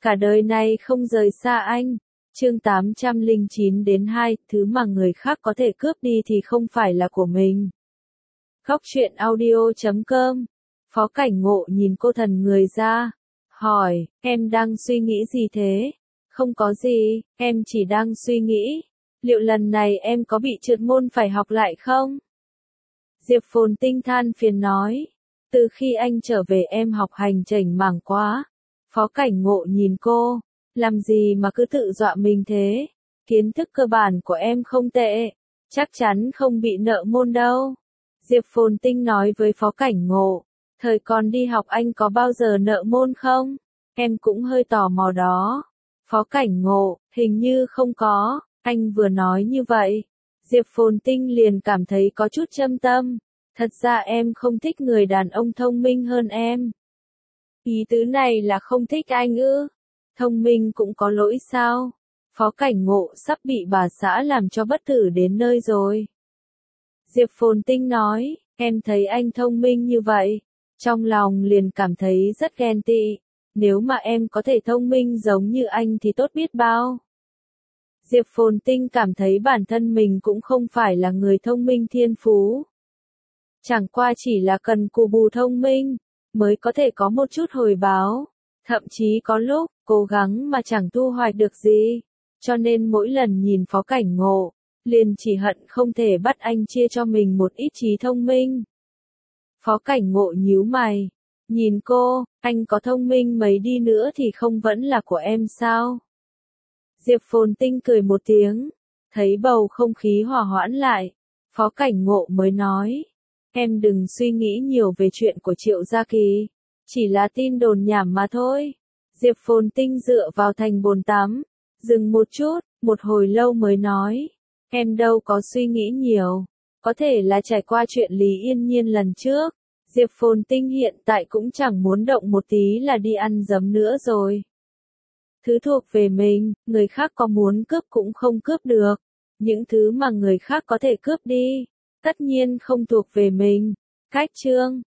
cả đời này không rời xa anh. Chương 809 đến 2, thứ mà người khác có thể cướp đi thì không phải là của mình. Góc truyện audio.com. Phó Cảnh Ngộ nhìn cô thần người ra, hỏi, em đang suy nghĩ gì thế? Không có gì, em chỉ đang suy nghĩ, liệu lần này em có bị trượt môn phải học lại không? Diệp Phồn Tinh than phiền nói, từ khi anh trở về em học hành chểnh mảng quá. Phó Cảnh Ngộ nhìn cô, làm gì mà cứ tự dọa mình thế? Kiến thức cơ bản của em không tệ, chắc chắn không bị nợ môn đâu. Diệp Phồn Tinh nói với Phó Cảnh Ngộ, thời còn đi học anh có bao giờ nợ môn không? Em cũng hơi tò mò đó. Phó Cảnh Ngộ, hình như không có. Anh vừa nói như vậy, Diệp Phồn Tinh liền cảm thấy có chút châm tâm. Thật ra em không thích người đàn ông thông minh hơn em. Ý tứ này là không thích anh ư? Thông minh cũng có lỗi sao? Phó Cảnh Ngộ sắp bị bà xã làm cho bất tử đến nơi rồi. Diệp Phồn Tinh nói, em thấy anh thông minh như vậy, trong lòng liền cảm thấy rất ghen tị. Nếu mà em có thể thông minh giống như anh thì tốt biết bao. Diệp Phồn Tinh cảm thấy bản thân mình cũng không phải là người thông minh thiên phú. Chẳng qua chỉ là cần cù bù thông minh, mới có thể có một chút hồi báo. Thậm chí có lúc, cố gắng mà chẳng thu hoạch được gì. Cho nên mỗi lần nhìn Phó Cảnh Ngộ, liền chỉ hận không thể bắt anh chia cho mình một ít trí thông minh. Phó Cảnh Ngộ nhíu mày, nhìn cô, anh có thông minh mấy đi nữa thì không vẫn là của em sao? Diệp Phồn Tinh cười một tiếng, thấy bầu không khí hòa hoãn lại, Phó Cảnh Ngộ mới nói, em đừng suy nghĩ nhiều về chuyện của Triệu Gia Kỳ, chỉ là tin đồn nhảm mà thôi. Diệp Phồn Tinh dựa vào thành bồn tắm, dừng một chút, một hồi lâu mới nói, em đâu có suy nghĩ nhiều, có thể là trải qua chuyện Lý Yên Nhiên lần trước. Diệp Phồn Tinh hiện tại cũng chẳng muốn động một tí là đi ăn dấm nữa rồi. Thứ thuộc về mình, người khác có muốn cướp cũng không cướp được. Những thứ mà người khác có thể cướp đi, tất nhiên không thuộc về mình. Cách chương